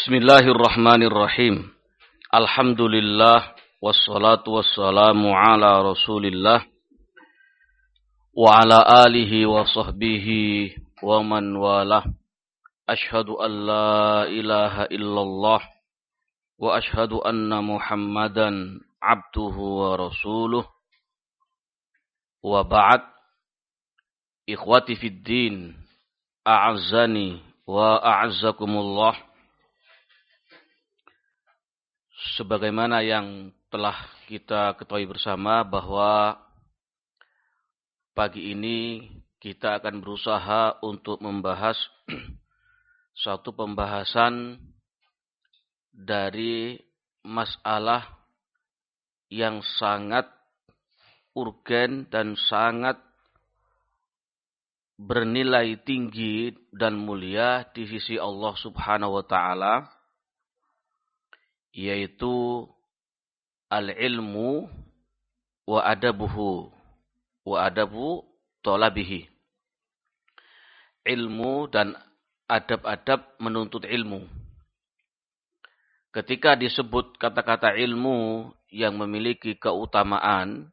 Bismillahirrahmanirrahim. Alhamdulillah wassalatu wassalamu ala Rasulillah wa ala alihi wa sahbihi wa man walah. Ashhadu an la ilaha illallah wa ashhadu anna Muhammadan abduhu wa rasuluh. Wa ba'd. Ikhwati fid din, a'azzani wa a'azzakumullah. Sebagaimana yang telah kita ketahui bersama bahwa pagi ini kita akan berusaha untuk membahas satu pembahasan dari masalah yang sangat urgen dan sangat bernilai tinggi dan mulia di sisi Allah Subhanahu wa taala, yaitu al-ilmu wa adabuhu wa adabu thalabihi. Ilmu dan adab-adab menuntut ilmu. Ketika disebut kata-kata ilmu yang memiliki keutamaan,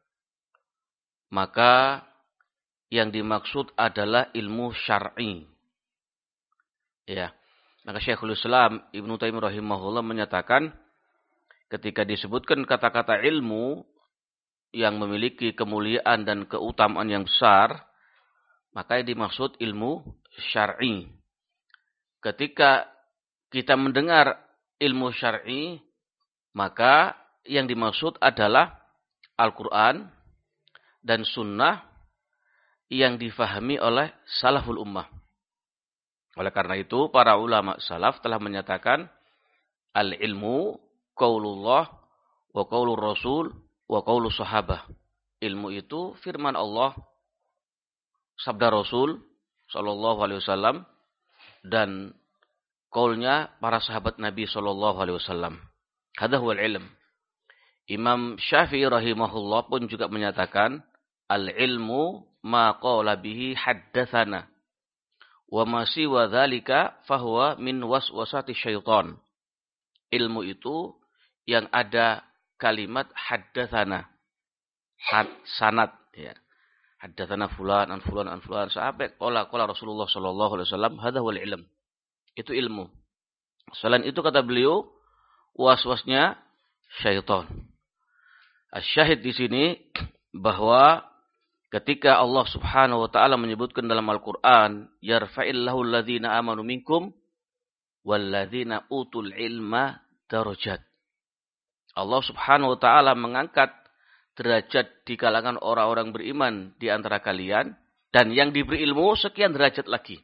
maka yang dimaksud adalah ilmu syar'i. Ya. Maka Syekhul Islam Ibnu Taimiyah rahimahullah menyatakan, ketika disebutkan kata-kata ilmu yang memiliki kemuliaan dan keutamaan yang besar, maka yang dimaksud ilmu syar'i. Ketika kita mendengar ilmu syar'i, maka yang dimaksud adalah Al-Quran dan Sunnah yang difahami oleh salaful ummah. Oleh karena itu, para ulama salaf telah menyatakan al-ilmu qaulullah wa qaulur rasul wa qaulus sahabah. Ilmu itu firman Allah, sabda Rasul sallallahu alaihi wasallam, dan qaulnya para sahabat Nabi sallallahu alaihi wasallam. Hadza huwal ilm. Imam Syafi'i rahimahullah pun juga menyatakan al-ilmu ma qala bihi haddatsana wa ma siwa dzalika fahuwa min waswasati syaitan. Ilmu itu yang ada kalimat haddatsana, sanad, ya. Haddatsana fulan an fulan an fulan, sampai qala Rasulullah sallallahu alaihi wasallam, hadza wal ilm. Itu ilmu. Selain itu kata beliau, waswasnya syaitan. Asy-syahid di sini bahwa ketika Allah Subhanahu wa taala menyebutkan dalam Al-Qur'an, yarfa'illahu alladhina amanu minkum walladzina utul ilma darajat. Allah Subhanahu wa taala mengangkat derajat di kalangan orang-orang beriman di antara kalian, dan yang diberi ilmu sekian derajat lagi.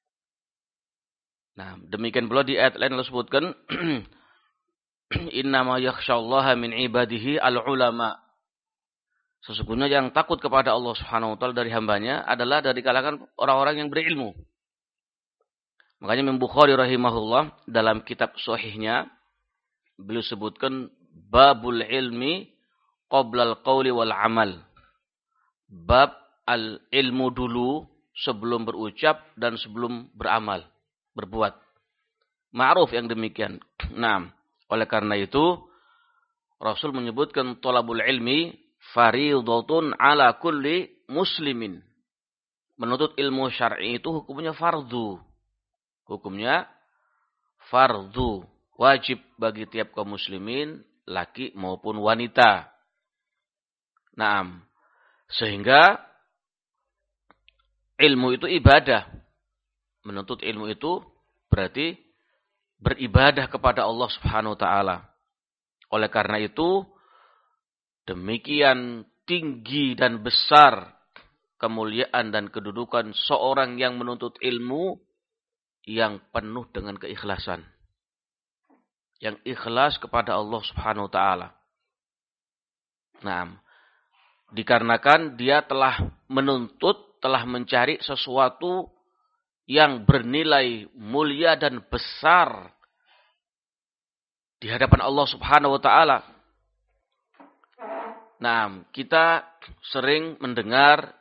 Nah, demikian pula di ayat lain Allah sebutkan innama yakhsyallaha min ibadihi al-ulama. Sesungguhnya yang takut kepada Allah Subhanahu wa taala dari hambanya adalah dari kalangan orang-orang yang berilmu. Makanya Imam Bukhari rahimahullah dalam kitab sahihnya beliau sebutkan babul ilmi qabla al-qauli wal amal. Bab al-ilmu dulu sebelum berucap dan sebelum beramal, berbuat. Ma'ruf yang demikian. Nah, oleh karena itu Rasul menyebutkan thalabul ilmi fardhatun ala kulli muslimin. Menuntut ilmu syar'i itu hukumnya fardu. Hukumnya fardu, wajib bagi tiap kaum muslimin, laki maupun wanita. Naam. Sehingga ilmu itu ibadah. Menuntut ilmu itu berarti beribadah kepada Allah Subhanahu wa taala. Oleh karena itu, demikian tinggi dan besar kemuliaan dan kedudukan seorang yang menuntut ilmu yang penuh dengan keikhlasan. Yang ikhlas kepada Allah Subhanahu wa taala. Nah, dikarenakan dia telah menuntut, telah mencari sesuatu yang bernilai mulia dan besar di hadapan Allah Subhanahu wa taala. Nah, kita sering mendengar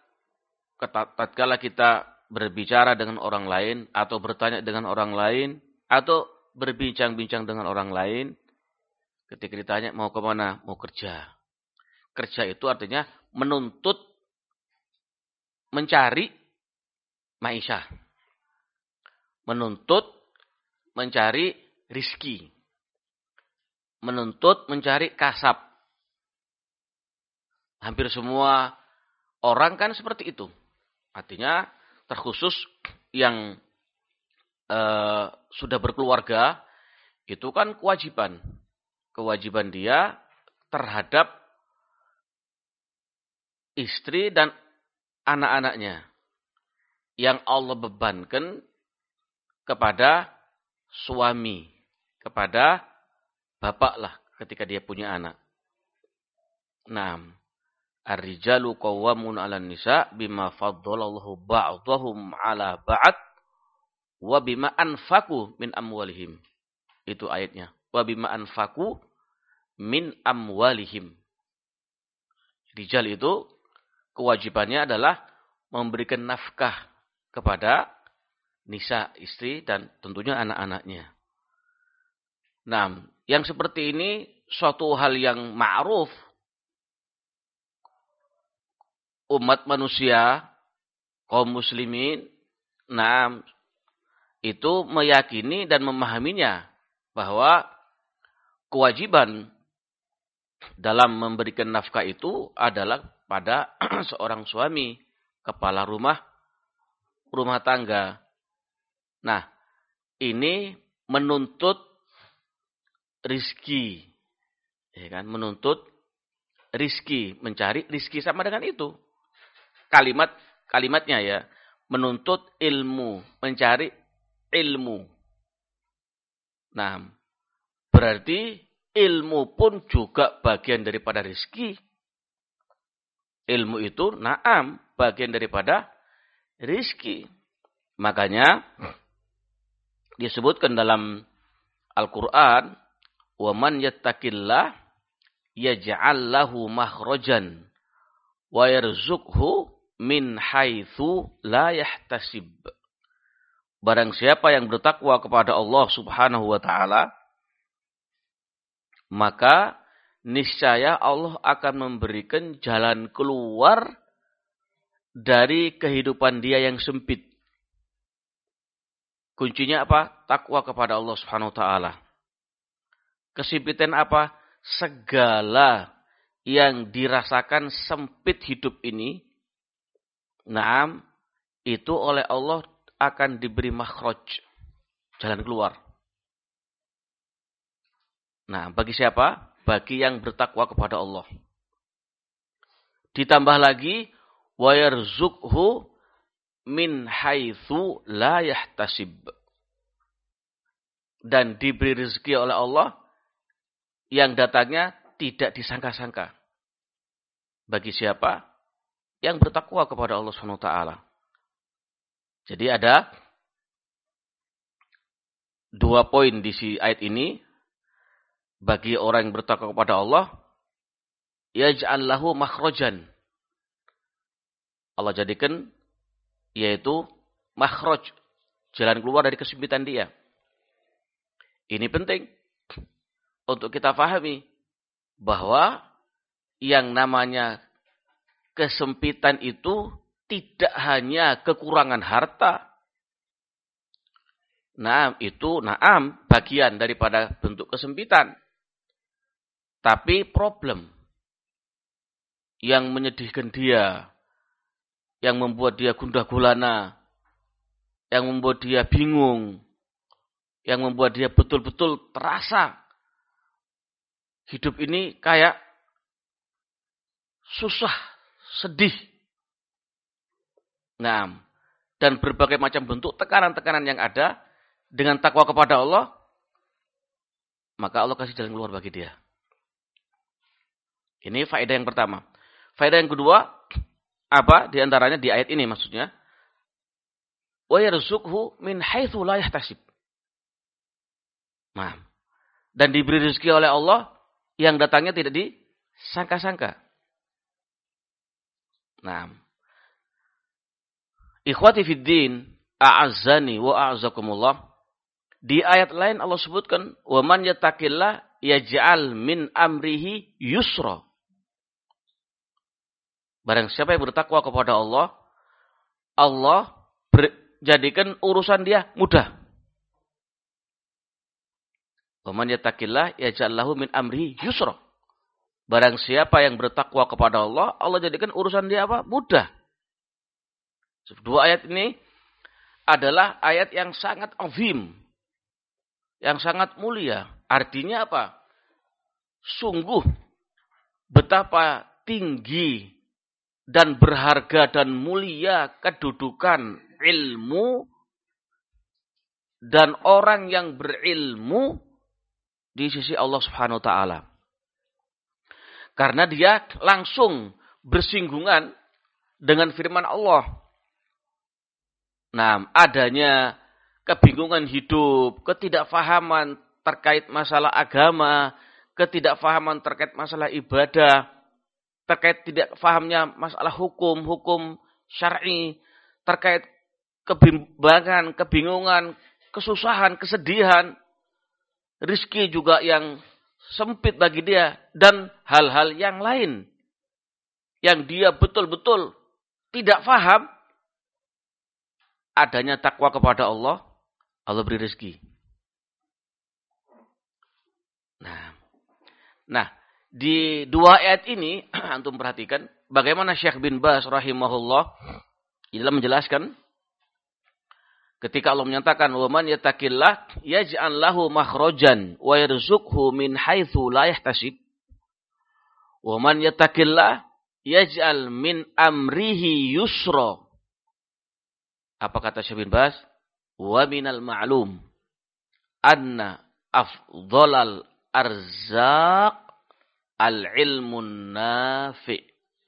tatkala kita berbicara dengan orang lain atau bertanya dengan orang lain atau berbincang-bincang dengan orang lain. Ketika ditanya mau kemana? Mau kerja. Kerja itu artinya menuntut, mencari maisha. Menuntut, mencari rizki. Menuntut, mencari kasab. Hampir semua orang kan seperti itu. Artinya terkhusus yang sudah berkeluarga, itu kan kewajiban. Kewajiban dia terhadap istri dan anak-anaknya. Yang Allah bebankan kepada suami. Kepada bapak lah ketika dia punya anak. Nah, ar-rijalu qawwamun 'alan nisa bima faddalallahu ba'dahum 'ala ba'd wa bima anfaqu min amwalihim. Itu ayatnya. Wa bima anfaqu min amwalihim. Rijal itu kewajibannya adalah memberikan nafkah kepada nisa, istri, dan tentunya anak-anaknya. Nah, yang seperti ini suatu hal yang ma'ruf. Umat manusia, kaum muslimin, nah, itu meyakini dan memahaminya bahwa kewajiban dalam memberikan nafkah itu adalah pada seorang suami, kepala rumah tangga. Nah, ini menuntut rizki. Ya kan? Menuntut rizki, mencari rizki sama dengan itu. Kalimatnya ya, menuntut ilmu, mencari ilmu. Nah, berarti ilmu pun juga bagian daripada rizki. Ilmu itu na'am, bagian daripada rizki. Makanya disebutkan dalam Al-Quran, وَمَنْ يَتَّقِ اللَّهَ يَجْعَلْ لَهُ مَخْرَجًا وَيَرْزُقْهُ مِنْ حَيْثُ لَا يَحْتَسِبُ. Barang siapa yang bertakwa kepada Allah Subhanahu wa taala, maka niscaya Allah akan memberikan jalan keluar dari kehidupan dia yang sempit. Kuncinya apa? Takwa kepada Allah Subhanahu wa taala. Kesempitan apa? Segala yang dirasakan sempit hidup ini, naam, itu oleh Allah akan diberi makhraj, jalan keluar. Nah, bagi siapa? Bagi yang bertakwa kepada Allah. Ditambah lagi, wa yarzuqhu min haitsu la yahtasib. Dan diberi rezeki oleh Allah yang datangnya tidak disangka-sangka. Bagi siapa? Yang bertakwa kepada Allah Subhanahu wa taala. Jadi ada 2 poin di ayat ini. Bagi orang yang bertakwa kepada Allah, yaj'al lahu makhrajan. Allah jadikan yaitu makhraj, jalan keluar dari kesempitan dia. Ini penting untuk kita pahami bahwa yang namanya kesempitan itu tidak hanya kekurangan harta. Nah, itu bagian daripada bentuk kesempitan. Tapi problem yang menyedihkan dia, yang membuat dia gundah gulana, yang membuat dia bingung, yang membuat dia betul-betul terasa hidup ini kayak susah, sedih. Nah, dan berbagai macam bentuk tekanan-tekanan yang ada, dengan takwa kepada Allah, maka Allah kasih jalan keluar bagi dia. Ini faedah yang pertama. Faedah yang kedua, apa di antaranya di ayat ini maksudnya? Wa yarzuqhu min haitsu la yahtasib. Nah, dan diberi rezeki oleh Allah yang datangnya tidak disangka-sangka. Nah, ikhwati fid din, a'azzani wa a'azzakumullah. Di ayat lain Allah sebutkan, "Wa man yattaqillah yaj'al min amrihi yusra." Barang siapa yang bertakwa kepada Allah, Allah jadikan urusan dia mudah. Wa man yattaqillah yaj'al lahu min amrihi yusra. Barang siapa yang bertakwa kepada Allah, Allah jadikan urusan dia apa? Mudah. Dua ayat ini adalah ayat yang sangat azim, yang sangat mulia. Artinya apa? Sungguh betapa tinggi dan berharga dan mulia kedudukan ilmu dan orang yang berilmu di sisi Allah Subhanahu wa taala. Karena dia langsung bersinggungan dengan firman Allah. Nah, adanya kebingungan hidup, ketidakfahaman terkait masalah agama, ketidakfahaman terkait masalah ibadah, terkait tidak fahamnya masalah hukum syar'i, terkait kebimbangan, kebingungan, kesusahan, kesedihan, rizki juga yang sempit bagi dia, dan hal-hal yang lain yang dia betul-betul tidak faham. Adanya takwa kepada Allah, Allah beri rezeki. Nah, di dua ayat ini antum perhatikan bagaimana Syekh bin Baz rahimahullah dalam menjelaskan ketika Allah menyatakan wa man yattaqillah yaj'al lahu makhrajan wa yarzuqhu min haitsu la yahtasib. Wa man yattaqillah yaj'al min amrihi yusra. Apa kata Syekh bin Baz? Wa minal ma'lum anna afdhalal arzaq al-ilmun nafi'.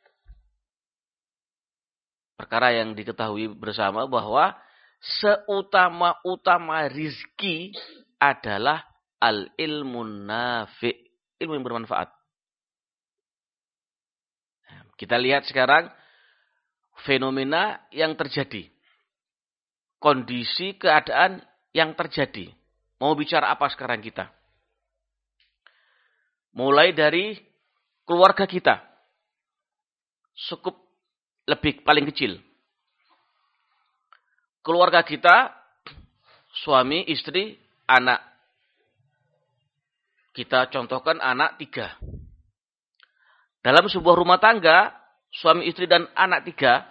Perkara yang diketahui bersama bahwa seutama-utama rizki adalah al-ilmun nafi'. Ilmu yang bermanfaat. Kita lihat sekarang fenomena yang terjadi. Kondisi keadaan yang terjadi. Mau bicara apa sekarang kita? Mulai dari keluarga kita. Cukup lebih paling kecil. Keluarga kita, suami, istri, anak. Kita contohkan anak 3. Dalam sebuah rumah tangga, suami, istri, dan anak 3,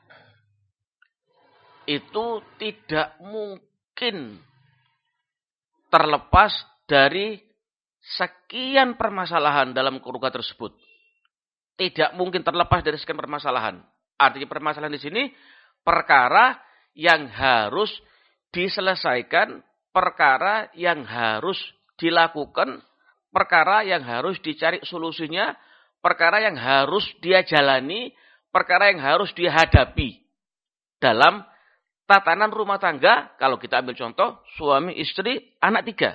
itu tidak mungkin terlepas dari sekian permasalahan dalam keluarga tersebut. Tidak mungkin terlepas dari sekian permasalahan. Artinya permasalahan di sini perkara yang harus diselesaikan, perkara yang harus dilakukan, perkara yang harus dicari solusinya, perkara yang harus dia jalani, perkara yang harus dihadapi dalam tatanan rumah tangga. Kalau kita ambil contoh suami, istri, anak 3.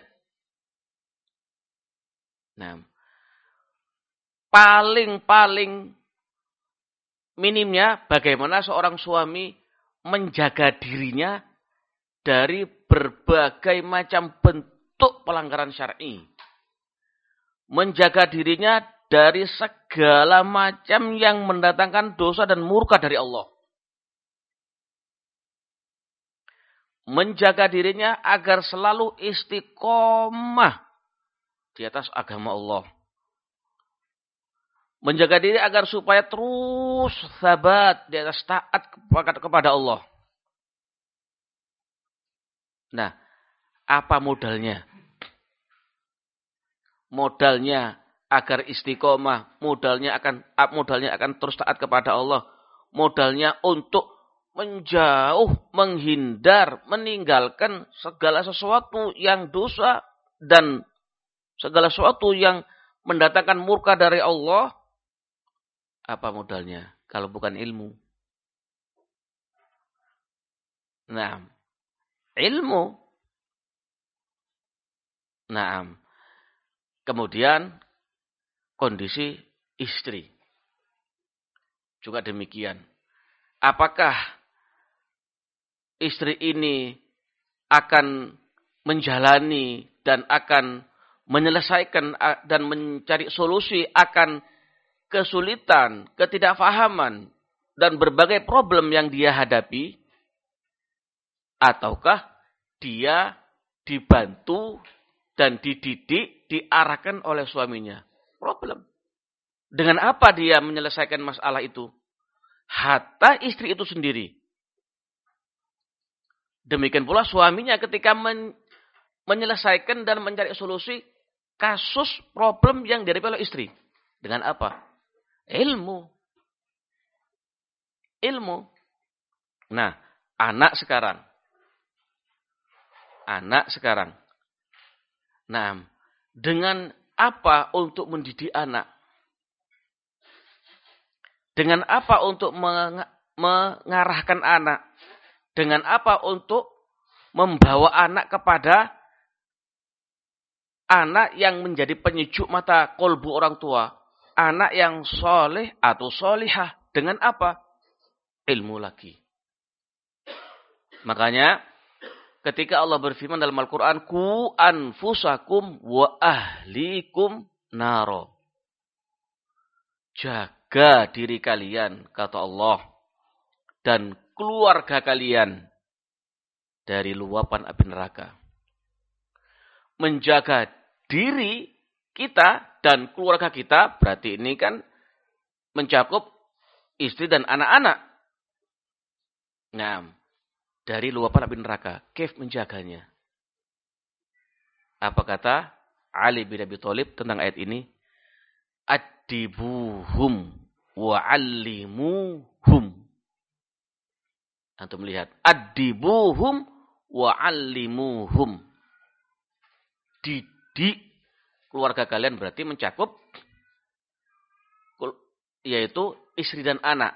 Nah, paling minimnya bagaimana seorang suami menjaga dirinya dari berbagai macam bentuk pelanggaran syar'i. Menjaga dirinya dari segala macam yang mendatangkan dosa dan murka dari Allah. Menjaga dirinya agar selalu istiqomah di atas agama Allah. Menjaga diri agar supaya terus sabat di atas taat kepada Allah. Nah, apa modalnya? Modalnya agar istiqomah, modalnya akan terus taat kepada Allah, modalnya untuk menjauh, menghindar, meninggalkan segala sesuatu yang dosa dan segala sesuatu yang mendatangkan murka dari Allah. Apa modalnya kalau bukan ilmu? Nah, ilmu. Nah, kemudian kondisi istri juga demikian. Apakah istri ini akan menjalani dan akan menyelesaikan dan mencari solusi akan kesulitan, ketidakfahaman, dan berbagai problem yang dia hadapi, ataukah dia dibantu dan dididik, diarahkan oleh suaminya? Problem. Dengan apa dia menyelesaikan masalah itu? Hatta istri itu sendiri. Demikian pula suaminya ketika menyelesaikan dan mencari solusi kasus problem yang dihadapi oleh istri. Dengan apa? Ilmu. Ilmu. Nah, anak sekarang. Nah, dengan apa untuk mendidik anak? Dengan apa untuk mengarahkan anak? Dengan apa untuk membawa anak kepada anak yang menjadi penyejuk mata kolbu orang tua? Anak yang soleh atau solihah. Dengan apa? Ilmu lagi. Makanya ketika Allah berfirman dalam Al-Quran, Ku anfusakum wa ahlikum naro. Jaga diri kalian, kata Allah, dan keluarga kalian dari luapan api neraka. Menjaga diri kita dan keluarga kita, berarti ini kan mencakup istri dan anak-anak. Nah, dari luapan api neraka. Kif menjaganya. Apa kata Ali bin Abi Thalib tentang ayat ini? Addibuhum wa'allimuhum. Antum melihat. Addibuhum wa'allimuhum. Didik keluarga kalian berarti mencakup yaitu istri dan anak.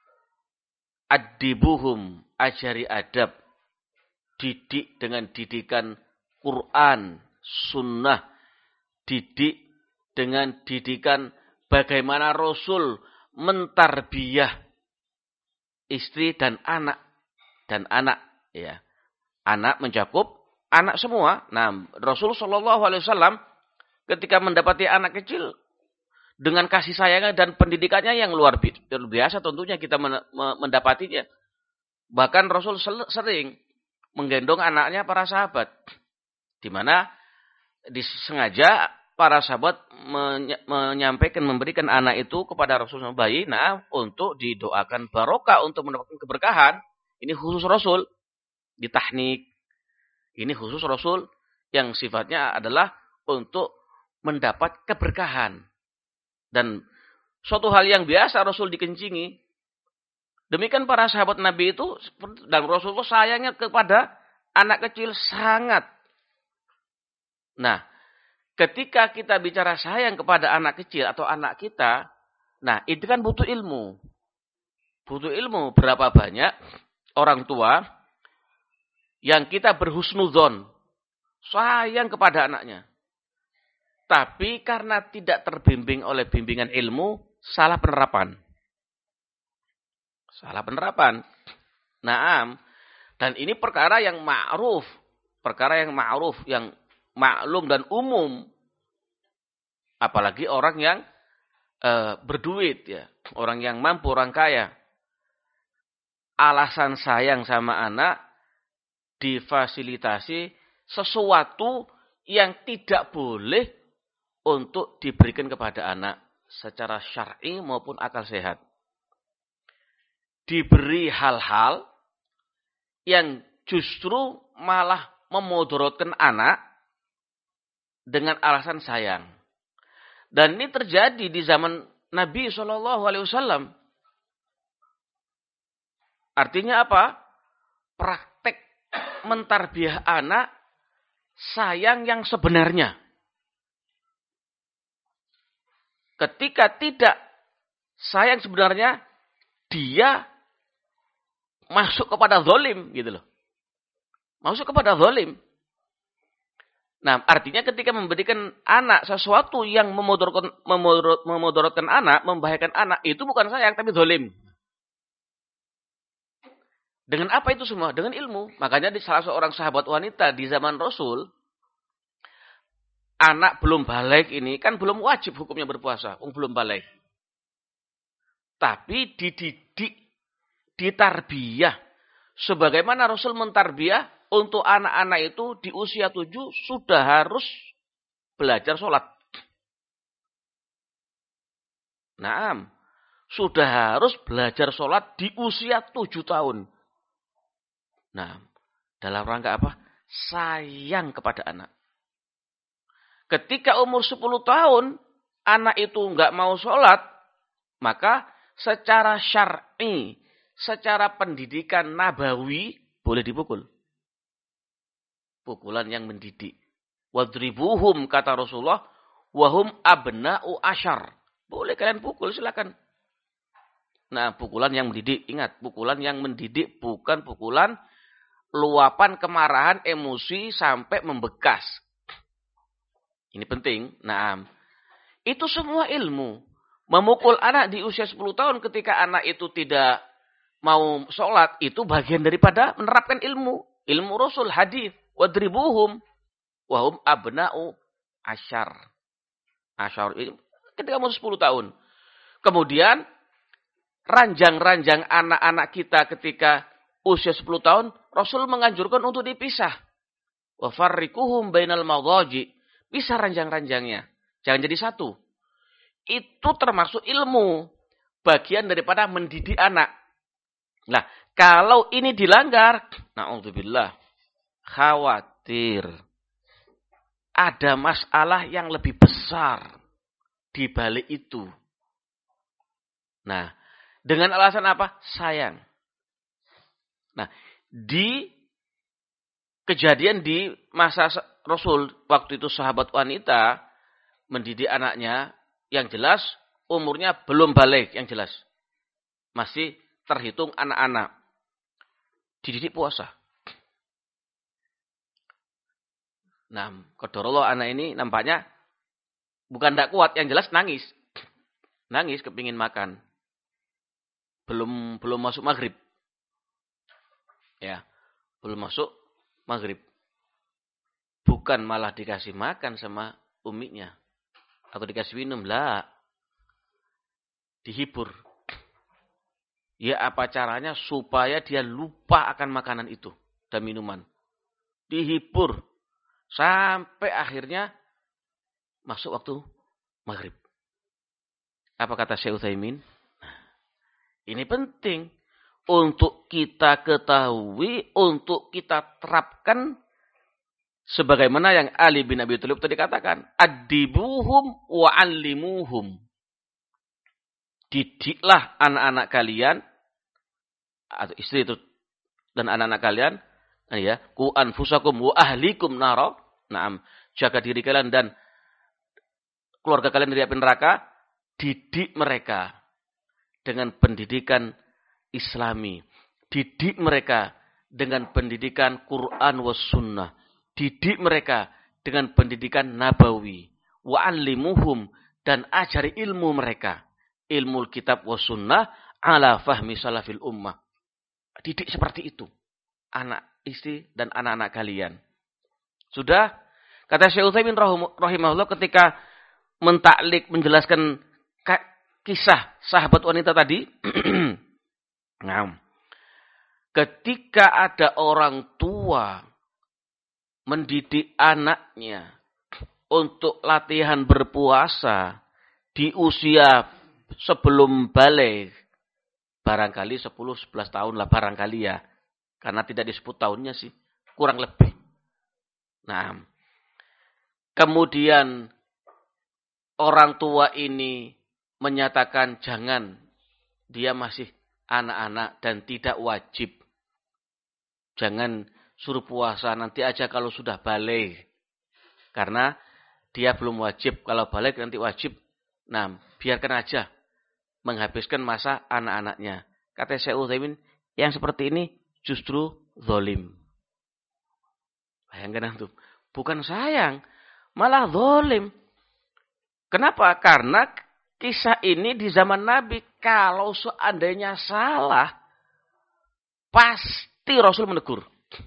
Addibuhum, ajari adab. Didik dengan didikan Quran, sunnah. Didik dengan didikan bagaimana Rasul mentarbiyah istri dan anak. Dan anak, ya. Anak mencakup anak semua. Nah, Rasul SAW ketika mendapati anak kecil dengan kasih sayangnya dan pendidikannya yang luar biasa, tentunya kita mendapatinya. Bahkan Rasul sering menggendong anaknya para sahabat, di mana disengaja para sahabat menyampaikan, memberikan anak itu kepada Rasul bayi, untuk didoakan barokah, untuk mendapatkan keberkahan. Ini khusus Rasul. Di tahnik. Ini khusus Rasul yang sifatnya adalah untuk mendapat keberkahan. Dan suatu hal yang biasa Rasul dikencingi. Demikian para sahabat Nabi itu, dan Rasulullah sayangnya kepada anak kecil sangat. Nah, ketika kita bicara sayang kepada anak kecil atau anak kita, nah itu kan butuh ilmu. Butuh ilmu. Berapa banyak orang tua yang kita berhusnudzon, sayang kepada anaknya. Tapi karena tidak terbimbing oleh bimbingan ilmu, salah penerapan. Salah penerapan. Naam. Dan ini perkara yang ma'ruf. Perkara yang ma'ruf, yang maklum dan umum. Apalagi orang yang berduit, ya. Orang yang mampu, orang kaya. Alasan sayang sama anak difasilitasi sesuatu yang tidak boleh untuk diberikan kepada anak secara syar'i maupun akal sehat. Diberi hal-hal yang justru malah memudaratkan anak dengan alasan sayang. Dan ini terjadi di zaman Nabi SAW. Artinya apa? Praktek mentarbiah anak sayang yang sebenarnya. Ketika tidak sayang sebenarnya, dia masuk kepada zalim, gitu loh. Masuk kepada zalim. Nah, artinya ketika memberikan anak sesuatu yang memudaratkan anak, membahayakan anak, itu bukan sayang tapi zalim. Dengan apa itu semua? Dengan ilmu. Makanya di salah seorang sahabat wanita di zaman Rasul, anak belum balik ini kan belum wajib hukumnya berpuasa. Belum balik. Tapi dididik, ditarbiyah. Sebagaimana Rasul mentarbiyah untuk anak-anak itu di usia 7 sudah harus belajar sholat. Naam. Sudah harus belajar sholat di usia 7 tahun. Nah, dalam rangka apa? Sayang kepada anak. Ketika umur 10 tahun, anak itu nggak mau sholat, maka secara syar'i, secara pendidikan nabawi, boleh dipukul. Pukulan yang mendidik. Wadribuhum, kata Rasulullah, wahum abna'u asyar. Boleh kalian pukul, silakan. Nah, pukulan yang mendidik. Ingat, pukulan yang mendidik bukan pukulan luapan kemarahan, emosi sampai membekas. Ini penting. Nah, itu semua ilmu. Memukul anak di usia 10 tahun ketika anak itu tidak mau sholat, itu bagian daripada menerapkan ilmu. Ilmu Rasul, hadis. Wadribuhum. Wahum abna'u asyar. Asyar ini ketika umur 10 tahun. Kemudian, ranjang-ranjang anak-anak kita ketika usia 10 tahun, Rasul menganjurkan untuk dipisah. Wa farriquhum bainal madhaji. Pisah ranjang-ranjangnya. Jangan jadi satu. Itu termasuk ilmu. Bagian daripada mendidik anak. Nah, kalau ini dilanggar, na'udzubillah, khawatir. Ada masalah yang lebih besar di balik itu. Nah, dengan alasan apa? Sayang. Nah, di kejadian di masa Rasul, waktu itu sahabat wanita mendidik anaknya, yang jelas umurnya belum balik, yang jelas. Masih terhitung anak-anak. Dididik puasa. Nah, qadarullah anak ini nampaknya bukan tidak kuat, yang jelas nangis. Nangis kepingin makan. Belum masuk maghrib. Ya, belum masuk maghrib. Bukan malah dikasih makan sama uminya. Atau dikasih minum. Lah. Dihibur. Ya apa caranya supaya dia lupa akan makanan itu. Dan minuman. Dihibur. Sampai akhirnya masuk waktu maghrib. Apa kata Syekh Utsaimin? Ini penting. Untuk kita ketahui, untuk kita terapkan sebagaimana yang Ali bin Abi Thalib tadi katakan, adibuhum wa 'allimuhum. Didiklah anak-anak kalian atau istri itu dan anak-anak kalian, ya, ku anfusakum wa ahlikum nara. Naam, jaga diri kalian dan keluarga kalian dari api neraka, didik mereka dengan pendidikan Islami. Didik mereka dengan pendidikan Quran was sunnah. Didik mereka dengan pendidikan nabawi. Wa'allimuhum, dan ajari ilmu mereka. Ilmu kitab was sunnah ala fahmi salafil ummah. Didik seperti itu. Anak, istri, dan anak-anak kalian. Sudah? Kata Syekh Utsaimin rahimahullah ketika mentaklik, menjelaskan kisah sahabat wanita tadi. Nah, ketika ada orang tua mendidik anaknya untuk latihan berpuasa di usia sebelum balik, barangkali 10-11 tahun lah barangkali ya. Karena tidak disebut tahunnya sih, kurang lebih. Nah, kemudian orang tua ini menyatakan jangan, dia masih anak-anak dan tidak wajib. Jangan suruh puasa nanti aja kalau sudah balik. Karena dia belum wajib, kalau balik nanti wajib. Nah, biarkan aja menghabiskan masa anak-anaknya. Kata Syekh Utsaimin, yang seperti ini justru zalim. Bayangkan antum, bukan sayang, malah zalim. Kenapa? Karena kisah ini di zaman Nabi, kalau seandainya salah, pasti Rasul menegur.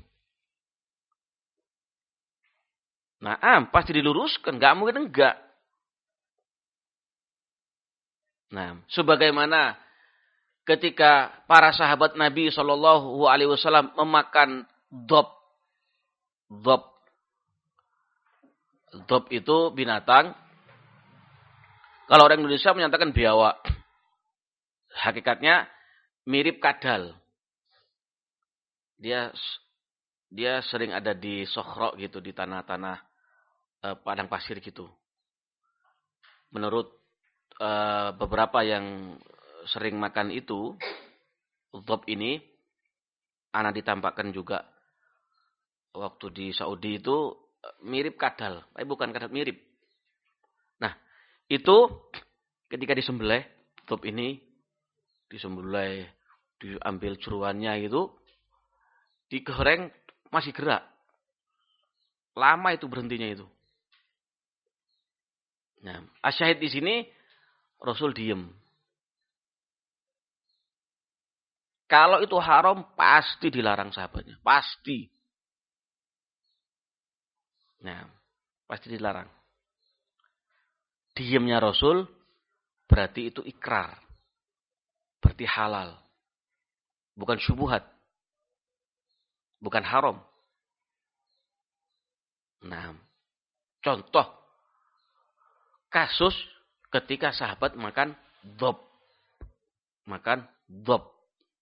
Nah, pasti diluruskan, nggak mungkin enggak. Nah, sebagaimana ketika para sahabat Nabi Shallallahu Alaihi Wasallam memakan dob. Dob itu binatang. Kalau orang Indonesia menyatakan biawak. Hakikatnya mirip kadal. Dia sering ada di Sokhro gitu, di tanah-tanah padang pasir gitu. Menurut beberapa yang sering makan itu, dob ini, ana ditampakkan juga waktu di Saudi itu mirip kadal, tapi bukan kadal, mirip. Nah, itu ketika disembelih, dob ini disembelih, diambil jeruannya itu, digoreng masih gerak. Lama itu berhentinya itu. Nah, asyahid di sini Rasul diem. Kalau itu haram pasti dilarang sahabatnya, pasti. Nah, pasti dilarang. Diemnya Rasul berarti itu ikrar. Berarti halal. Bukan syubhat. Bukan haram. Nah, contoh kasus ketika sahabat makan dob. Makan dob.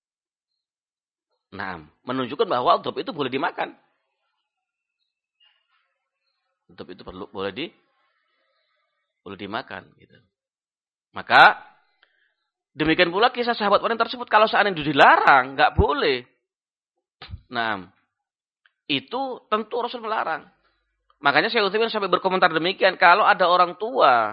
Nah, menunjukkan bahwa dob itu boleh dimakan. Dob itu boleh dimakan. Gitu. Maka demikian pula kisah sahabat wanita tersebut, kalau seandainya itu dilarang, nggak boleh. Nah, itu tentu Rasul melarang. Makanya Syekh Utsaimin sampai berkomentar demikian, kalau ada orang tua,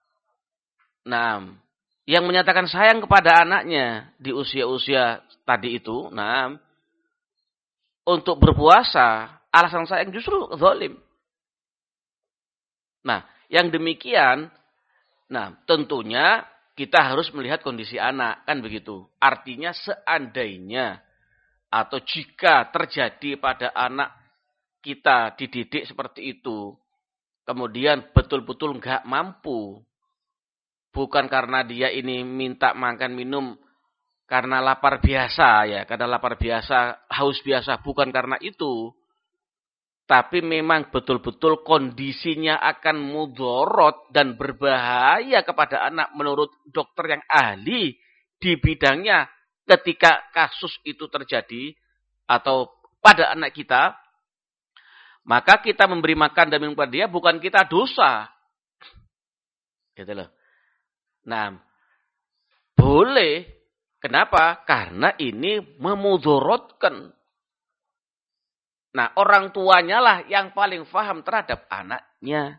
yang menyatakan sayang kepada anaknya di usia-usia tadi itu, untuk berpuasa, alasan sayang justru zalim. Nah, yang demikian, tentunya kita harus melihat kondisi anak, kan begitu. Artinya seandainya atau jika terjadi pada anak kita dididik seperti itu, kemudian betul-betul nggak mampu, bukan karena dia ini minta makan minum karena lapar biasa ya, karena lapar biasa, haus biasa, bukan karena itu, tapi memang betul-betul kondisinya akan mudorot dan berbahaya kepada anak menurut dokter yang ahli di bidangnya ketika kasus itu terjadi atau pada anak kita, maka kita memberi makan dan minum pada dia bukan kita dosa. Gitu loh. Nah, boleh. Kenapa? Karena ini memudorotkan. Nah, orang tuanya lah yang paling paham terhadap anaknya.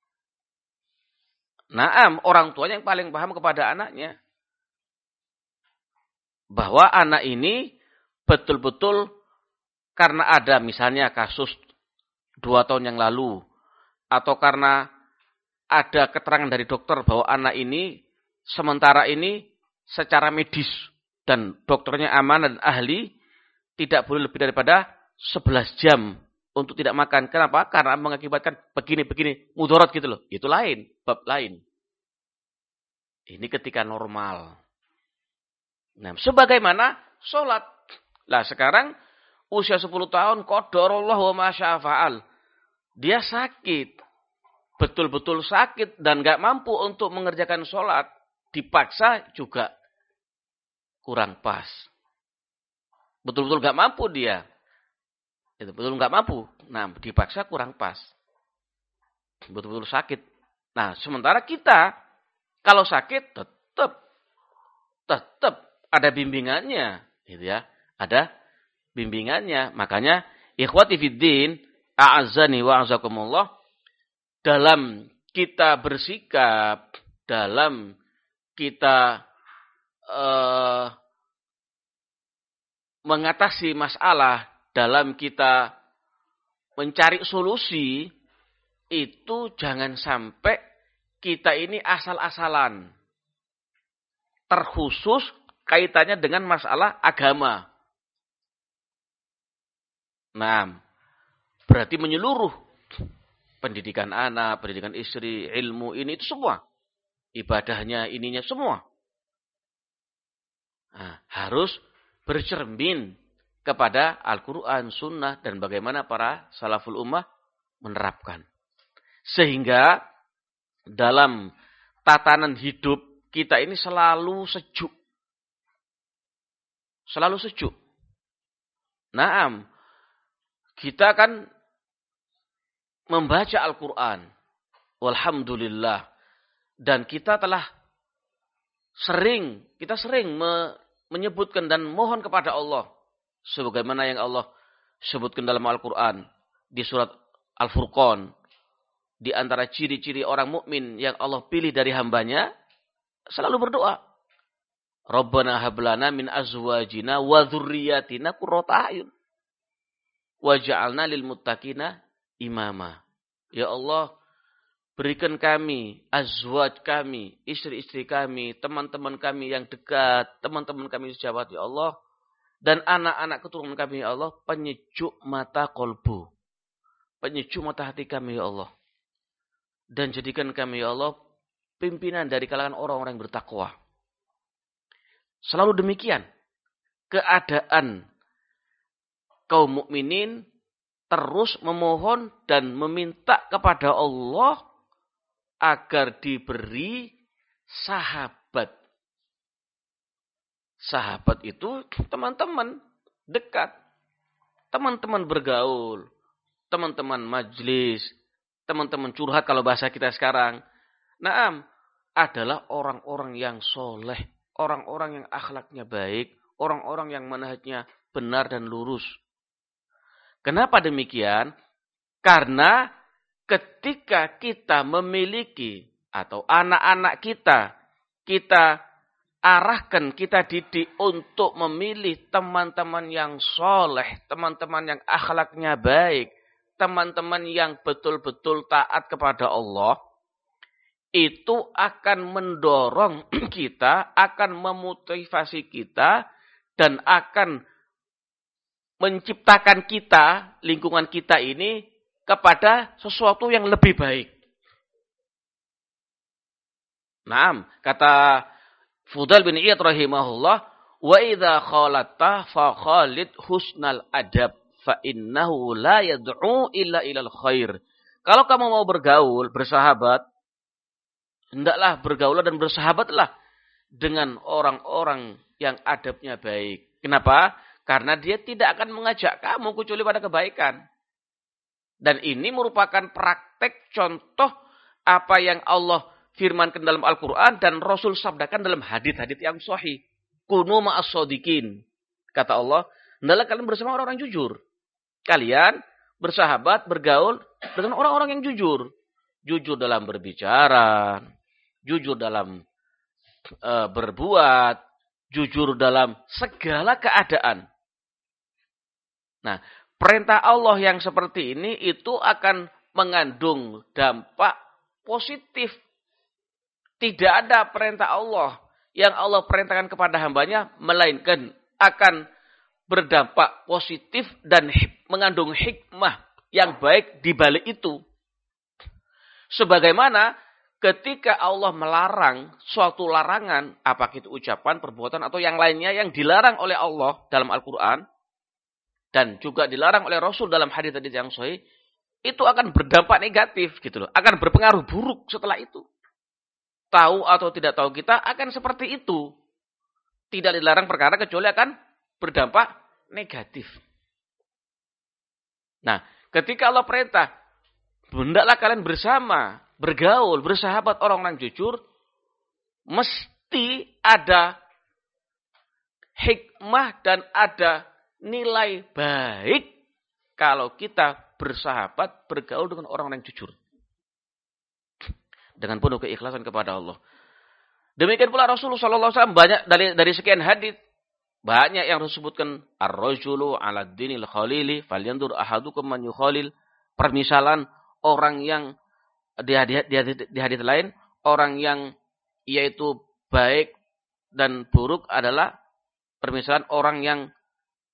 Orang tuanya yang paling paham kepada anaknya. Bahwa anak ini betul-betul karena ada misalnya kasus 2 tahun yang lalu, atau karena ada keterangan dari dokter bahwa anak ini sementara ini secara medis dan dokternya aman dan ahli, tidak boleh lebih daripada 11 jam untuk tidak makan. Kenapa? Karena mengakibatkan begini-begini, mudarat gitu loh. Itu lain, bab lain. Ini ketika normal. Nah, sebagaimana sholat. Lah sekarang usia 10 tahun, qadarullah wa ma syaa fa'al. Dia sakit. Betul-betul sakit dan gak mampu untuk mengerjakan sholat. Dipaksa juga kurang pas. Betul-betul gak mampu dia. Itu betul gak mampu. Nah, dipaksa kurang pas. Betul-betul sakit. Nah, sementara kita, kalau sakit, tetap ada bimbingannya. Gitu ya. Ada bimbingannya. Makanya, ikhwati fiddin, a'azzani wa'azakumullah, dalam kita bersikap, dalam kita mengatasi masalah, dalam kita mencari solusi, itu jangan sampai kita ini asal-asalan. Terkhusus kaitannya dengan masalah agama. Nah, berarti menyeluruh. Pendidikan anak, pendidikan istri, ilmu ini itu semua. Ibadahnya, ininya semua. Nah, harus bercermin kepada Al-Quran, Sunnah, dan bagaimana para salaful ummah menerapkan. Sehingga dalam tatanan hidup kita ini selalu sejuk. Selalu sejuk. Naam, kita kan membaca Al-Quran. Walhamdulillah. Dan kita sering menyebutkan dan mohon kepada Allah. Sebagaimana yang Allah sebutkan dalam Al-Quran. Di surat Al-Furqan. Di antara ciri-ciri orang mukmin yang Allah pilih dari hambanya, selalu berdoa. Rabbana hablana min azwajina wa dzurriyyatina qurrata a'yun waj'alna lil muttaqina imama. Ya Allah, berikan kami, azwaj kami, istri-istri kami, teman-teman kami yang dekat, teman-teman kami sejawat, ya Allah, dan anak-anak keturunan kami, ya Allah, penyejuk mata kolbu, penyejuk mata hati kami, ya Allah. Dan jadikan kami, ya Allah, pimpinan dari kalangan orang-orang yang bertakwa. Selalu demikian keadaan kaum mukminin, terus memohon dan meminta kepada Allah agar diberi sahabat. Sahabat itu teman-teman dekat, teman-teman bergaul, teman-teman majlis, teman-teman curhat kalau bahasa kita sekarang. Naam, adalah orang-orang yang soleh, orang-orang yang akhlaknya baik, orang-orang yang manhajnya benar dan lurus. Kenapa demikian? Karena ketika kita memiliki atau anak-anak kita arahkan, kita didik untuk memilih teman-teman yang soleh, teman-teman yang akhlaknya baik, teman-teman yang betul-betul taat kepada Allah, itu akan mendorong kita, akan memotivasi kita, dan akan menciptakan kita, lingkungan kita ini, kepada sesuatu yang lebih baik. Naam, kata Fudail bin Iyad rahimahullah, wa idza khalatta fa khalid husnal adab fa innahu la yad'u illa ilal khair. Kalau kamu mau bergaul, bersahabat, hendaklah bergaul dan bersahabatlah dengan orang-orang yang adabnya baik. Kenapa? Karena dia tidak akan mengajak kamu kecuali pada kebaikan. Dan ini merupakan praktek contoh apa yang Allah firmankan dalam Al-Quran dan Rasul sabdakan dalam hadits-hadits yang sahih. Kunu ma'as shodiqin. Kata Allah, hendaklah kalian bersama orang-orang jujur. Kalian bersahabat, bergaul dengan orang-orang yang jujur. Jujur dalam berbicara, jujur dalam berbuat, jujur dalam segala keadaan. Nah, perintah Allah yang seperti ini itu akan mengandung dampak positif. Tidak ada perintah Allah yang Allah perintahkan kepada hambanya, melainkan akan berdampak positif dan mengandung hikmah yang baik di balik itu. Sebagaimana ketika Allah melarang suatu larangan, apakah itu ucapan, perbuatan, atau yang lainnya yang dilarang oleh Allah dalam Al-Quran, dan juga dilarang oleh Rasul dalam hadits-hadits yang sahih, itu akan berdampak negatif, gitu loh. Akan berpengaruh buruk setelah itu. Tahu atau tidak tahu kita akan seperti itu. Tidak dilarang perkara kecuali akan berdampak negatif. Nah, ketika Allah perintah, hendaklah kalian bersama, bergaul, bersahabat orang-orang jujur, mesti ada hikmah dan ada nilai baik kalau kita bersahabat, bergaul dengan orang-orang yang jujur. Dengan penuh keikhlasan kepada Allah. Demikian pula Rasulullah SAW banyak dari sekian hadits, banyak yang disebutkan ar-rajulu 'ala dinil khalili falyanzur ahadukum man yukhalil. Permisalan orang yang di hadits lain, orang yang yaitu baik dan buruk adalah permisalan orang yang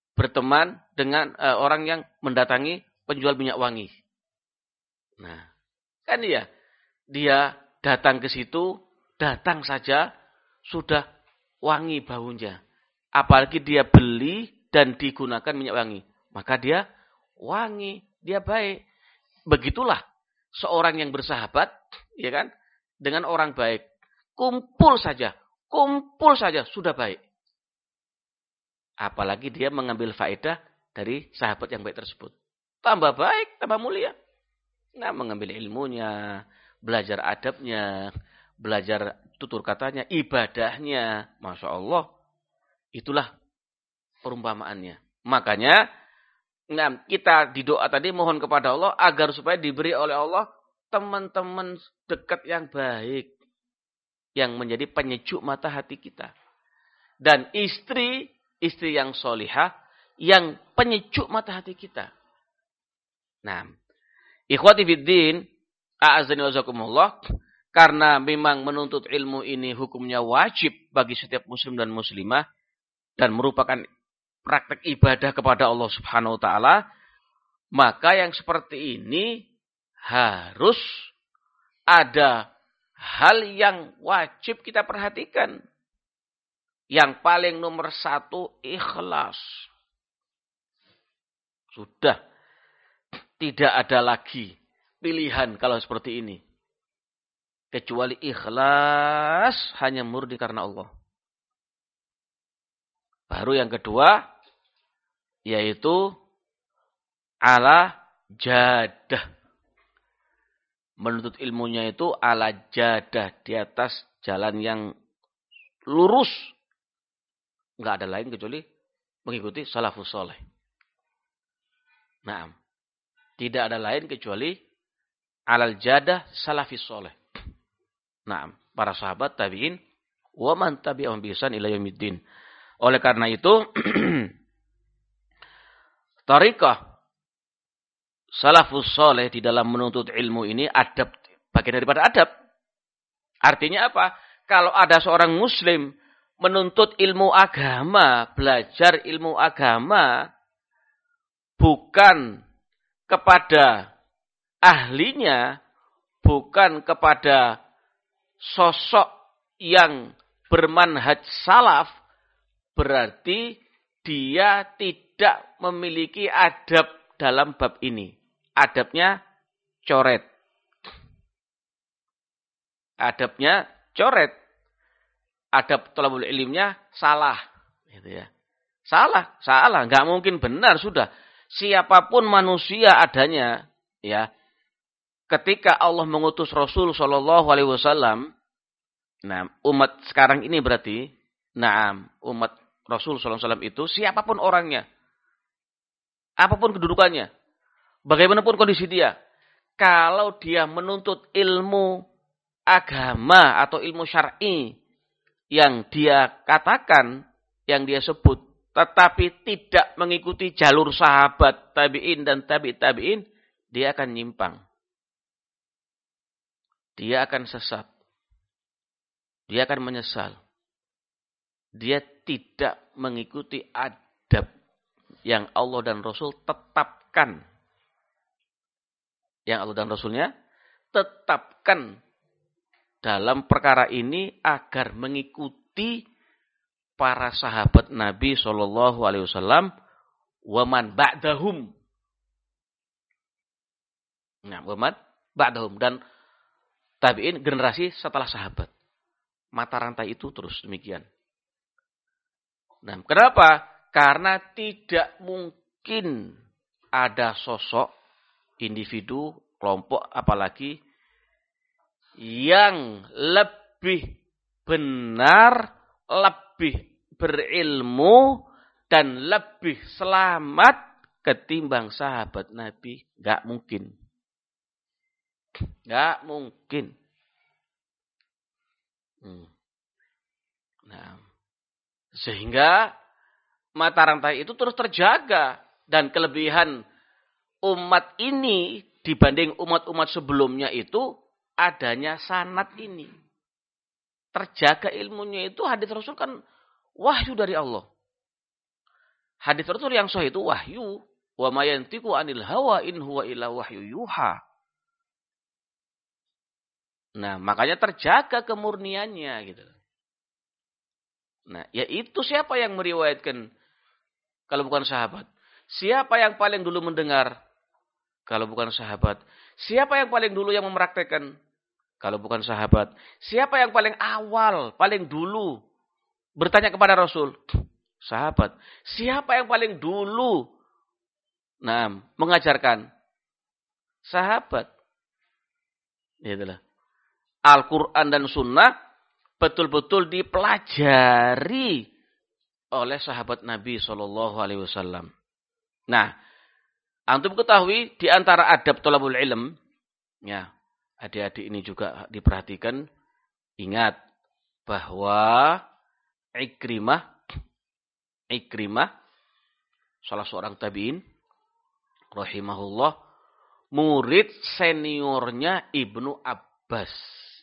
berteman dengan orang yang mendatangi penjual minyak wangi. Nah, kan dia datang ke situ, datang saja sudah wangi baunya. Apalagi dia beli dan digunakan minyak wangi, maka dia wangi, dia baik. Begitulah seorang yang bersahabat, ya kan, dengan orang baik. Kumpul saja sudah baik. Apalagi dia mengambil faedah dari sahabat yang baik tersebut. Tambah baik, tambah mulia. Nah, mengambil ilmunya, belajar adabnya, belajar tutur katanya, ibadahnya. Masya Allah. Itulah perumpamaannya. Makanya, kita di doa tadi mohon kepada Allah agar supaya diberi oleh Allah teman-teman dekat yang baik. Yang menjadi penyejuk mata hati kita. Dan istri yang solihah, yang penyejuk mata hati kita. Nah, ikhwati fiddin, a'azzani wazakumullah, karena memang menuntut ilmu ini hukumnya wajib bagi setiap muslim dan muslimah, dan merupakan praktek ibadah kepada Allah Subhanahu wa ta'ala, maka yang seperti ini harus ada hal yang wajib kita perhatikan. Yang paling nomor 1, ikhlas. Sudah. Tidak ada lagi pilihan kalau seperti ini. Kecuali ikhlas hanya murni karena Allah. Baru yang kedua, yaitu ala jadah. Menuntut ilmunya itu ala jadah. Di atas jalan yang lurus. Enggak ada lain kecuali mengikuti salafus soleh. Nah, tidak ada lain kecuali alal jadah salafis soleh. Nah, para sahabat tabi'in wa man tabi'ahum bi ihsan ila yaumiddin. Oleh karena itu, tariqah salafus soleh di dalam menuntut ilmu ini adab, bagian daripada adab. Artinya apa? Kalau ada seorang muslim menuntut ilmu agama, belajar ilmu agama, bukan kepada ahlinya, bukan kepada sosok yang bermanhaj salaf, berarti dia tidak memiliki adab dalam bab ini. Adabnya coret. Adabnya coret. Adab thalabul ilmnya salah, gitu ya. Salah, enggak mungkin benar sudah. Siapapun manusia adanya, ya. Ketika Allah mengutus Rasul sallallahu alaihi wasallam, nah, umat sekarang ini berarti, umat Rasul sallallahu alaihi wasallam itu siapapun orangnya, apapun kedudukannya, bagaimanapun kondisi dia, kalau dia menuntut ilmu agama atau ilmu syar'i yang dia katakan, yang dia sebut, tetapi tidak mengikuti jalur sahabat, tabi'in dan tabi'in, dia akan nyimpang. Dia akan sesat. Dia akan menyesal. Dia tidak mengikuti adab yang Allah dan Rasul tetapkan. Yang Allah dan Rasulnya tetapkan dalam perkara ini agar mengikuti para sahabat Nabi Shallallahu Alaihi Wasallam, waman ba'dahum. Nah, waman ba'dahum dan tabi'in generasi setelah sahabat. Mata rantai itu terus demikian. Nah, kenapa? Karena tidak mungkin ada sosok individu, kelompok, apalagi yang lebih benar, lebih berilmu, dan lebih selamat ketimbang sahabat Nabi. Gak mungkin. Gak mungkin. Nah, sehingga mata rantai itu terus terjaga. Dan kelebihan umat ini dibanding umat-umat sebelumnya itu adanya sanad ini. Terjaga ilmunya itu, hadits Rasul kan wahyu dari Allah. Hadis Rasul yang sahih itu wahyu. Wa ma yantiqu 'anil hawa in huwa illa wahyu yuha. Nah, makanya terjaga kemurniannya gitu. Nah, yaitu siapa yang meriwayatkan kalau bukan sahabat? Siapa yang paling dulu mendengar kalau bukan sahabat? Siapa yang paling dulu yang mempraktekkan kalau bukan sahabat? Siapa yang paling awal, paling dulu bertanya kepada Rasul? Sahabat. Siapa yang paling dulu mengajarkan? Sahabat. Itulah. Al-Quran dan Sunnah betul-betul dipelajari oleh sahabat Nabi SAW. Nah, antum ketahui di antara adab thalabul ilm, ya, adik-adik ini juga diperhatikan, ingat bahwa Ikrimah salah seorang tabi'in rahimahullah, murid seniornya Ibnu Abbas.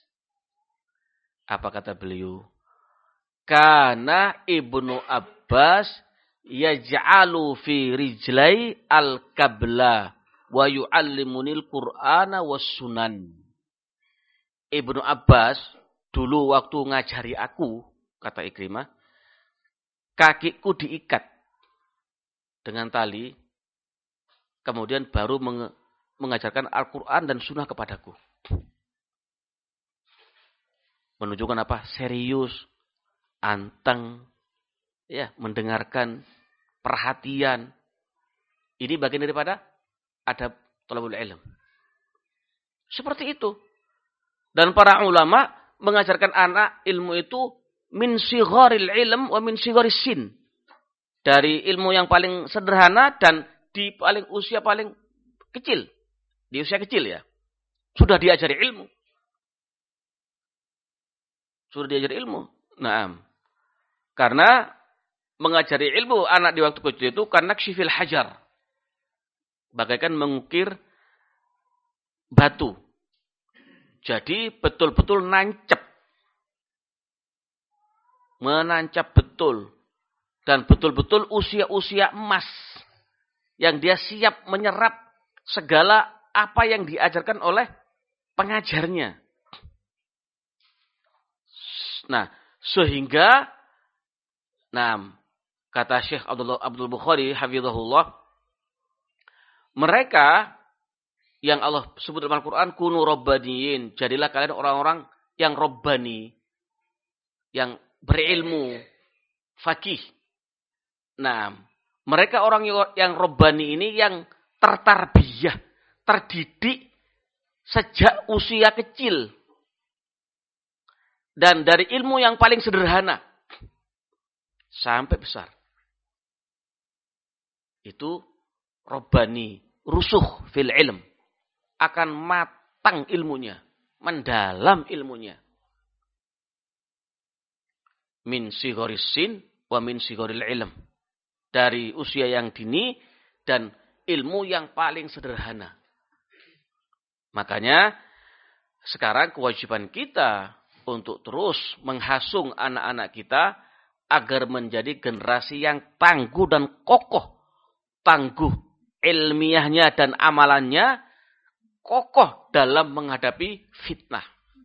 Apa kata beliau? Karena Ibnu Abbas yaj'alu fi rijlai al-qabla wa yu'allimunil Qur'ana was sunan. Ibnu Abbas dulu waktu ngajari aku, kata Ikrimah, kakiku diikat dengan tali, kemudian baru mengajarkan Al-Quran dan Sunnah kepadaku. Menunjukkan apa? Serius, anteng, ya, mendengarkan, perhatian. Ini bagian daripada adab thalabul ilm. Seperti itu. Dan para ulama mengajarkan anak ilmu itu min sigharil ilm wa min sigharis sin. Dari ilmu yang paling sederhana dan di usia paling kecil. Di usia kecil ya. Sudah diajari ilmu. Naam. Karena mengajari ilmu anak di waktu kecil itu karena ksyifil hajar. Bagaikan mengukir batu. Jadi betul-betul nancap. Menancap betul. Dan betul-betul usia-usia emas. Yang dia siap menyerap segala apa yang diajarkan oleh pengajarnya. Nah, sehingga kata Syekh Abdul Bukhari hafizahullah, mereka yang Allah sebut dalam Al-Quran, kunu robbaniyin, jadilah kalian orang-orang yang robbani, yang berilmu, faqih. Nah, mereka orang yang robbani ini yang tertarbiyah, terdidik sejak usia kecil. Dan dari ilmu yang paling sederhana sampai besar. Itu robbani, rusuh fil ilm. Akan matang ilmunya, mendalam ilmunya. Min sigharis sin wa min sigharil ilm. Dari usia yang dini dan ilmu yang paling sederhana. Makanya sekarang kewajiban kita untuk terus menghasung anak-anak kita agar menjadi generasi yang tangguh dan kokoh. Tangguh ilmiahnya dan amalannya, kokoh dalam menghadapi fitnah.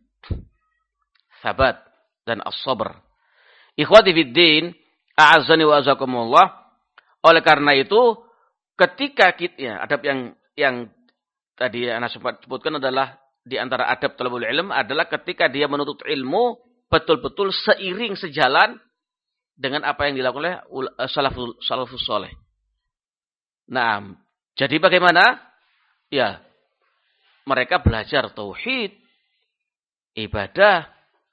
Sabat dan as-sabr. Ikhwati fiddin, a'azzani wa azakumullah. Oleh karena itu, ketika kita, adab yang tadi anak sempat sebutkan adalah di antara adab thalabul ilm adalah ketika dia menuntut ilmu betul-betul seiring sejalan dengan apa yang dilakukan oleh salafus saleh. Nah, jadi bagaimana? Ya, mereka belajar tauhid, ibadah,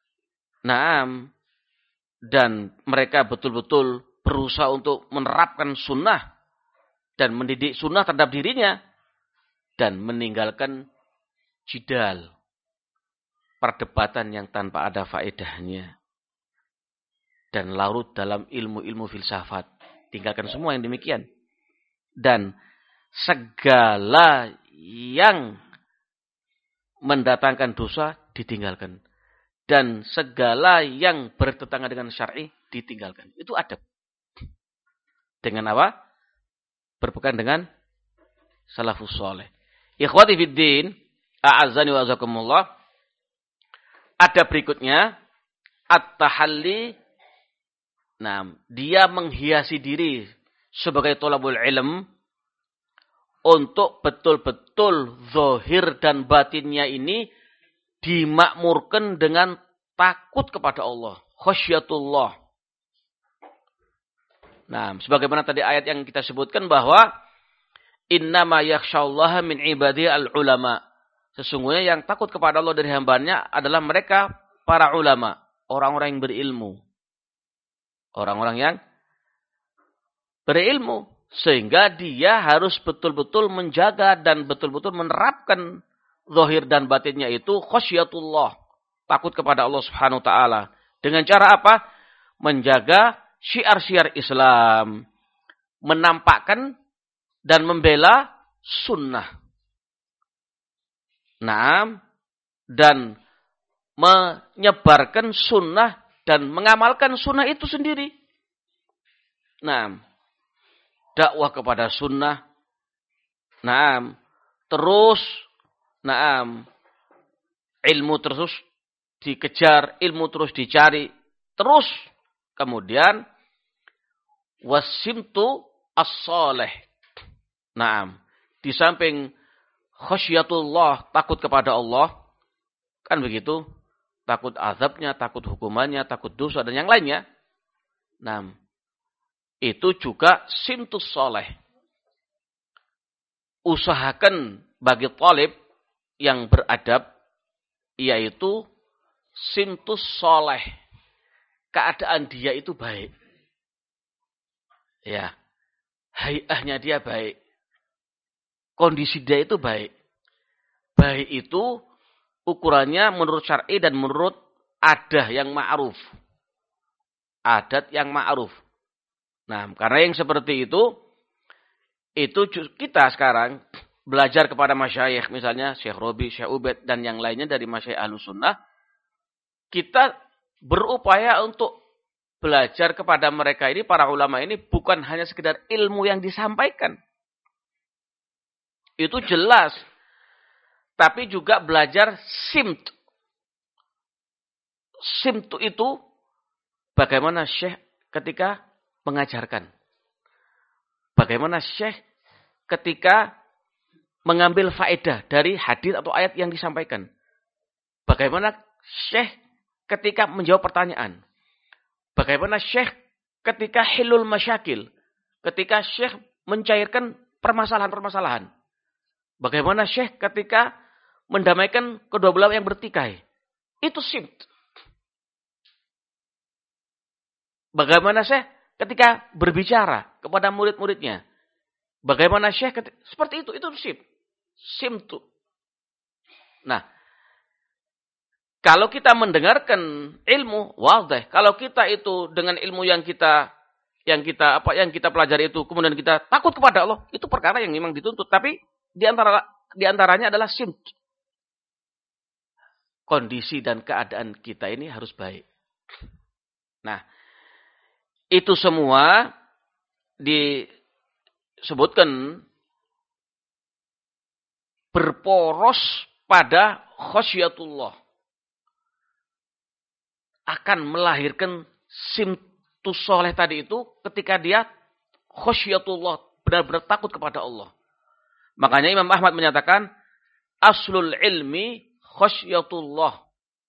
dan mereka betul-betul berusaha untuk menerapkan sunnah dan mendidik sunnah terhadap dirinya dan meninggalkan jidal, perdebatan yang tanpa ada faedahnya. Dan larut dalam ilmu-ilmu filsafat. Tinggalkan semua yang demikian. Dan segala yang mendatangkan dosa ditinggalkan. Dan segala yang bertentangan dengan syar'i ditinggalkan. Itu adab. Dengan apa? Berpegang dengan salafus saleh. Ikhwati fiddin, a'azzani wa azakumullah. Ada berikutnya at-tahalli. Nah, dia menghiasi diri sebagai thalabul ilm untuk betul-betul zahir dan batinnya ini dimakmurkan dengan takut kepada Allah, khasyatullah. Nah, sebagaimana tadi ayat yang kita sebutkan bahwa innama yakhsyallaha min ibadihi al-ulama. Sesungguhnya yang takut kepada Allah dari hambanya adalah mereka para ulama, orang-orang yang berilmu. Orang-orang yang berilmu. Sehingga dia harus betul-betul menjaga dan betul-betul menerapkan zahir dan batinnya itu khasyatullah. Takut kepada Allah Subhanahu wa taala. Dengan cara apa? Menjaga syiar-syiar Islam. Menampakkan dan membela sunnah. Naam. Dan menyebarkan sunnah dan mengamalkan sunnah itu sendiri. Naam. Dakwah kepada sunnah. Naam. Terus. Naam. Ilmu terus dikejar. Ilmu terus dicari. Terus. Kemudian. Wasimtu as-saleh. Naam. Di samping khasyatullah. Takut kepada Allah. Kan begitu. Takut azabnya. Takut hukumannya. Takut dosa dan yang lainnya. Naam. Itu juga simtus soleh. Usahakan bagi talib yang beradab, yaitu simtus soleh. Keadaan dia itu baik. Ya, hayahnya dia baik. Kondisi dia itu baik. Baik itu ukurannya menurut syar'i dan menurut adah yang ma'ruf. Adat yang ma'ruf. Nah, karena yang seperti itu kita sekarang belajar kepada masyayikh, misalnya Syekh Robi, Syekh Ubed, dan yang lainnya dari masyayikh Ahlus Sunnah, kita berupaya untuk belajar kepada mereka ini, para ulama ini, bukan hanya sekedar ilmu yang disampaikan. Itu jelas. Tapi juga belajar simt. Simt itu bagaimana Syekh ketika mengajarkan. Bagaimana Syekh ketika mengambil faedah dari hadis atau ayat yang disampaikan. Bagaimana Syekh ketika menjawab pertanyaan. Bagaimana Syekh ketika hilul masyakil. Ketika Syekh mencairkan permasalahan-permasalahan. Bagaimana Syekh ketika mendamaikan kedua belah yang bertikai. Itu simt. Bagaimana Syekh ketika berbicara kepada murid-muridnya. Bagaimana Syekh seperti itu simtu. Nah, kalau kita mendengarkan ilmu, wadah. Kalau kita itu dengan ilmu yang kita pelajari itu kemudian kita takut kepada Allah, itu perkara yang memang dituntut, tapi di antaranya adalah simt. Kondisi dan keadaan kita ini harus baik. Nah, itu semua disebutkan berporos pada khasyatullah. Akan melahirkan simtus soleh tadi itu ketika dia khasyatullah, benar-benar takut kepada Allah. Makanya Imam Ahmad menyatakan, aslul ilmi khasyatullah.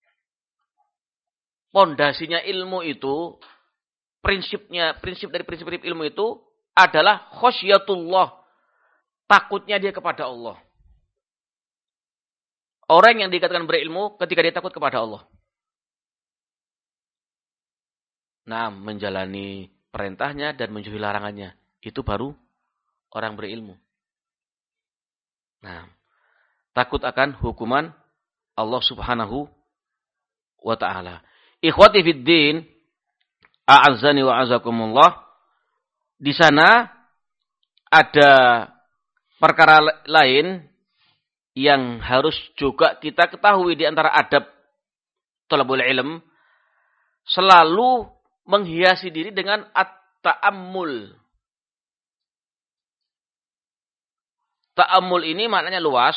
Pondasinya ilmu itu, prinsip dari prinsip ilmu itu adalah khasyatullah. Takutnya dia kepada Allah. Orang yang dikatakan berilmu ketika dia takut kepada Allah. Nah, menjalani perintahnya dan menjauhi larangannya. Itu baru orang berilmu. Nah, takut akan hukuman Allah Subhanahu wa ta'ala. Ikhwati fid din, a'azzani wa azakumullah. Di sana ada perkara lain yang harus juga kita ketahui di antara adab thalabul ilm, selalu menghiasi diri dengan at-ta'ammul. Ta'ammul ini maknanya luas.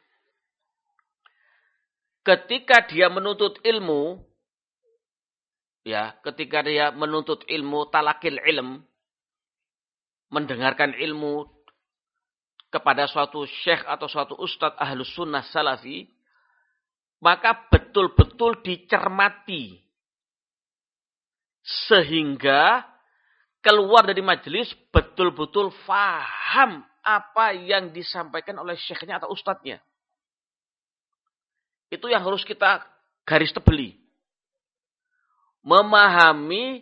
Ketika dia menuntut ilmu, ya, ketika dia menuntut ilmu, talakil ilm, mendengarkan ilmu kepada suatu syekh atau suatu ustadz ahlus sunnah salafi, maka betul-betul dicermati. Sehingga keluar dari majelis betul-betul faham apa yang disampaikan oleh syekhnya atau ustadznya. Itu yang harus kita garis tebeli. Memahami,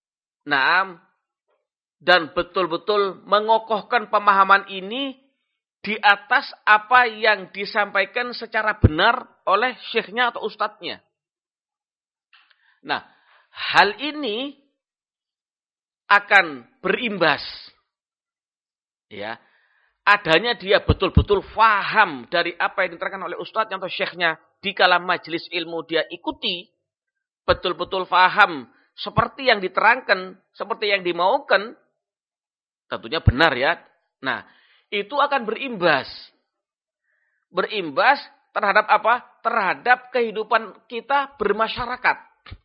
dan betul-betul mengokohkan pemahaman ini di atas apa yang disampaikan secara benar oleh syekhnya atau ustadznya. Nah, hal ini akan berimbas, ya, adanya dia betul-betul faham dari apa yang diterangkan oleh ustadznya atau syekhnya di dalam majelis ilmu dia ikuti, betul-betul faham seperti yang diterangkan, seperti yang dimaukan, tentunya benar ya. Nah, itu akan berimbas. Berimbas terhadap apa? Terhadap kehidupan kita bermasyarakat.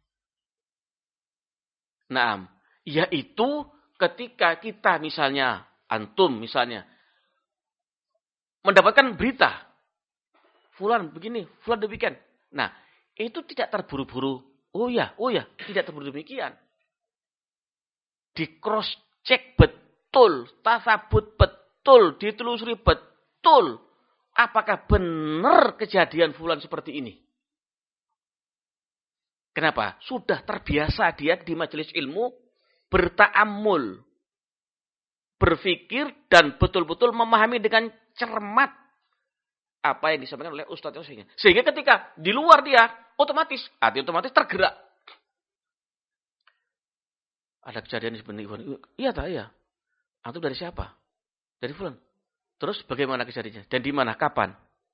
Nah, yaitu ketika kita misalnya, antum misalnya, mendapatkan berita. Fulan begini, fulan demikian. Nah, itu tidak terburu-buru. Oh ya, tidak terburu demikian. Di cross check betul, tasabut betul, ditelusuri betul. Apakah benar kejadian fulan seperti ini? Kenapa? Sudah terbiasa dia di majelis ilmu berta'ammul, berpikir dan betul-betul memahami dengan cermat apa yang disampaikan oleh ustadz sehingga. Sehingga ketika di luar dia otomatis, hati otomatis tergerak. Ada kejadian seperti ini. Iya tak ya? Antum dari siapa? Dari fulan. Terus bagaimana kejadiannya? Dan di mana? Kapan?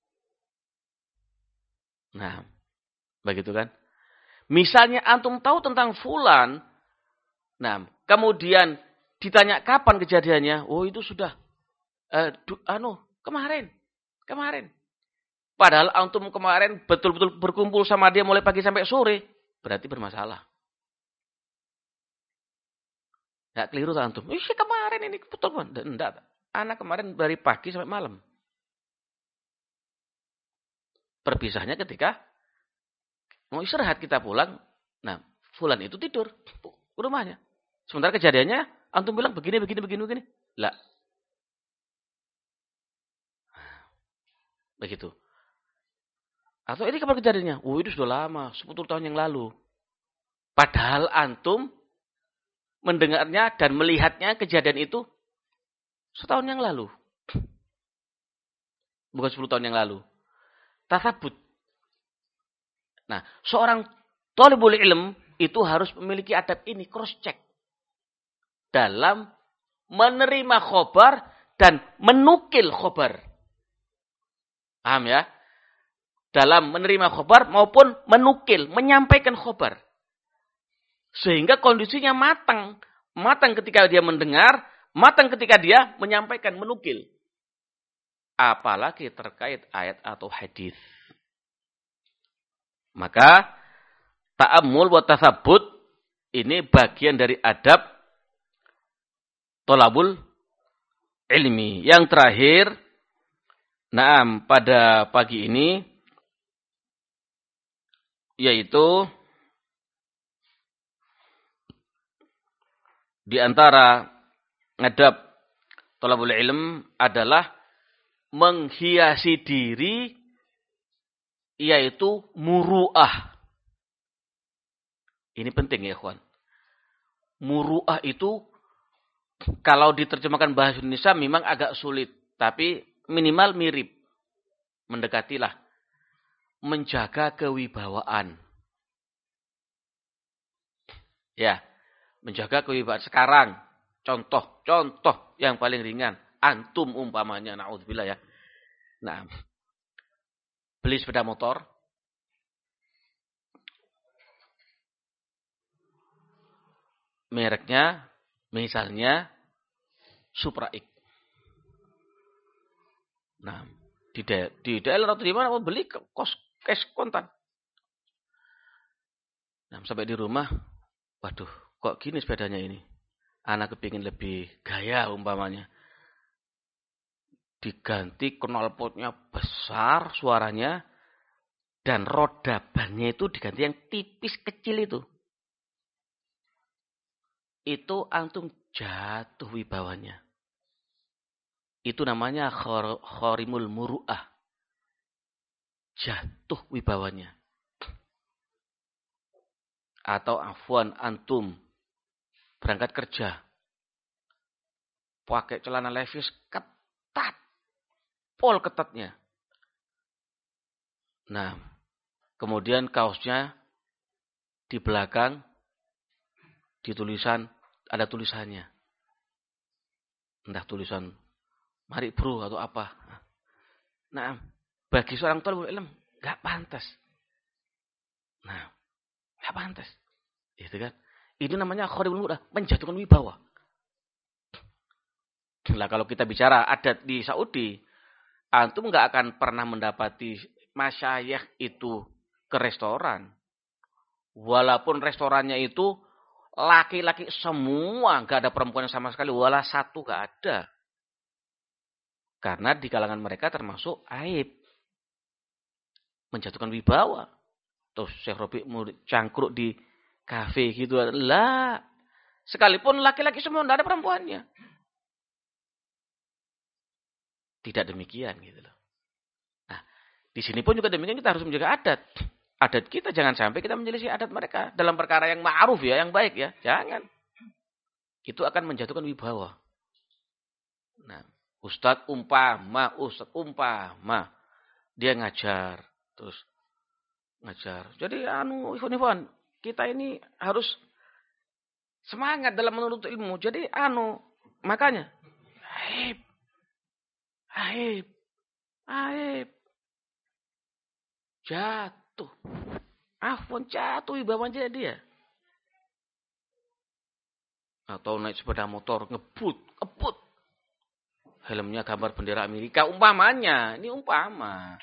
Nah, begitu kan? Misalnya antum tahu tentang fulan, nah, kemudian ditanya kapan kejadiannya? Oh, itu sudah kemarin. Padahal antum kemarin betul-betul berkumpul sama dia mulai pagi sampai sore, berarti bermasalah. Nggak keliru tak antum? Kemarin ini betul kan? Enggak. Anak kemarin dari pagi sampai malam. Perpisahnya ketika mau istirahat kita pulang. Nah, fulan itu tidur ke rumahnya. Sementara kejadiannya antum bilang begini. Lah. Begitu. Atau ini kapan kejadiannya? Oh, itu sudah lama, 10 tahun yang lalu. Padahal antum mendengarnya dan melihatnya kejadian itu setahun yang lalu. Bukan 10 tahun yang lalu. Tasabut. Nah, seorang thalibul ilm itu harus memiliki adab ini, cross check. Dalam menerima khobar dan menukil khobar. Paham ya? Dalam menerima khobar maupun menukil, menyampaikan khobar. Sehingga kondisinya matang. Matang ketika dia mendengar, matang ketika dia menyampaikan, menukil. Apalagi terkait ayat atau hadis. Maka ta'ammul wa tasabbut ini bagian dari adab thalabul ilmi. Yang terakhir, pada pagi ini yaitu di antara adab thalabul ilm adalah menghiasi diri, yaitu muru'ah. Ini penting ya, ikhwan. Muru'ah itu kalau diterjemahkan bahasa Indonesia memang agak sulit, tapi minimal mirip. Mendekatilah. Menjaga kewibawaan. Ya, menjaga kewibawaan. Sekarang, contoh yang paling ringan. Antum umpamanya, na'udzubillah ya. Nah, beli sepeda motor. Mereknya, misalnya, Supra X. Nah, di daerah atau di mana mau beli cash kontan. Nah, sampai di rumah, waduh, kok gini sepedanya ini? Anak kepingin lebih gaya umpamanya. Diganti knalpotnya besar suaranya, dan roda bannya itu diganti yang tipis kecil itu. Itu antum jatuh wibawanya. Itu namanya khorimul muru'ah. Jatuh wibawanya. Atau afwan antum berangkat kerja. Pakai celana levis ketat. Pol ketatnya. Nah, kemudian kaosnya di belakang ada tulisannya. Entah tulisan mari bro atau apa. Nah, bagi seorang thalibul ilm enggak pantas. Nah, enggak pantas. Gitu kan? Itu namanya khorimul muru'ah, menjatuhkan wibawa. Nah, kalau kita bicara adat di Saudi, antum enggak akan pernah mendapati masyayikh itu ke restoran. Walaupun restorannya itu laki-laki semua, enggak ada perempuan sama sekali, wala satu enggak ada. Karena di kalangan mereka termasuk aib. Menjatuhkan wibawa. Tuh Syekh Robi cangkruk di kafe gitu. Lah. Sekalipun laki-laki semua, tidak ada perempuannya. Tidak demikian gitu loh. Nah, di sini pun juga demikian, kita harus menjaga adat. Adat kita jangan sampai kita menyelisih adat mereka. Dalam perkara yang ma'ruf ya, yang baik ya. Jangan. Itu akan menjatuhkan wibawa. Nah, Ustadz umpama. Dia ngajar. Terus ngajar. Jadi Ikhwan, kita ini harus semangat dalam menuntut ilmu. Jadi makanya aib. Jatuh. Afwan jatuh wibawanya dia. Atau naik sepeda motor ngebut. Helmnya gambar bendera Amerika umpamanya. Ini umpamanya.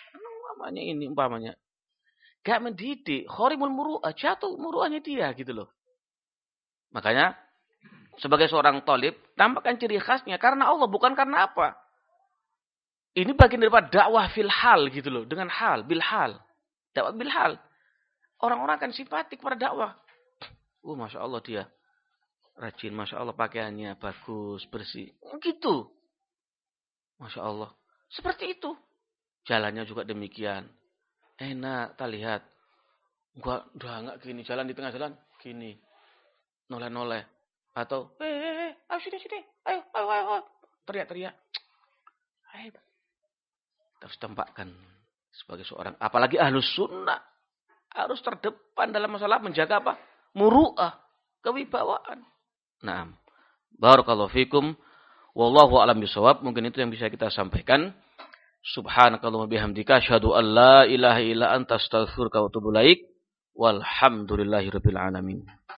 Gak mendidik. Khorimul muru'ah. Jatuh muru'ahnya dia gitu loh. Makanya sebagai seorang thalib tampakkan ciri khasnya karena Allah, bukan karena apa. Ini bagian daripada dakwah fil hal gitu loh. Dengan hal, bil hal. Dakwah bil hal. Orang-orang akan simpatik pada dakwah. Masya Allah dia rajin. Masya Allah pakaiannya bagus, bersih. Gitu. Masya Allah. Seperti itu. Jalannya juga demikian. Enak, tak lihat. Udah enggak gini. Jalan di tengah jalan, gini. Noleh-noleh. Atau, ayo sini. Ayo. Teriak-teriak. Ayo. Terus tampakkan sebagai seorang. Apalagi ahlus sunnah. Harus terdepan dalam masalah menjaga apa? Muru'ah. Kewibawaan. Naam. Barakallahu fikum. Wallahu a'lam bishawab. Mungkin itu yang bisa kita sampaikan. Subhanakallahumma bihamdika asyhadu an la ilaha illa anta astaghfiruka wa atubu ilaik. Walhamdulillahirabbil alamin.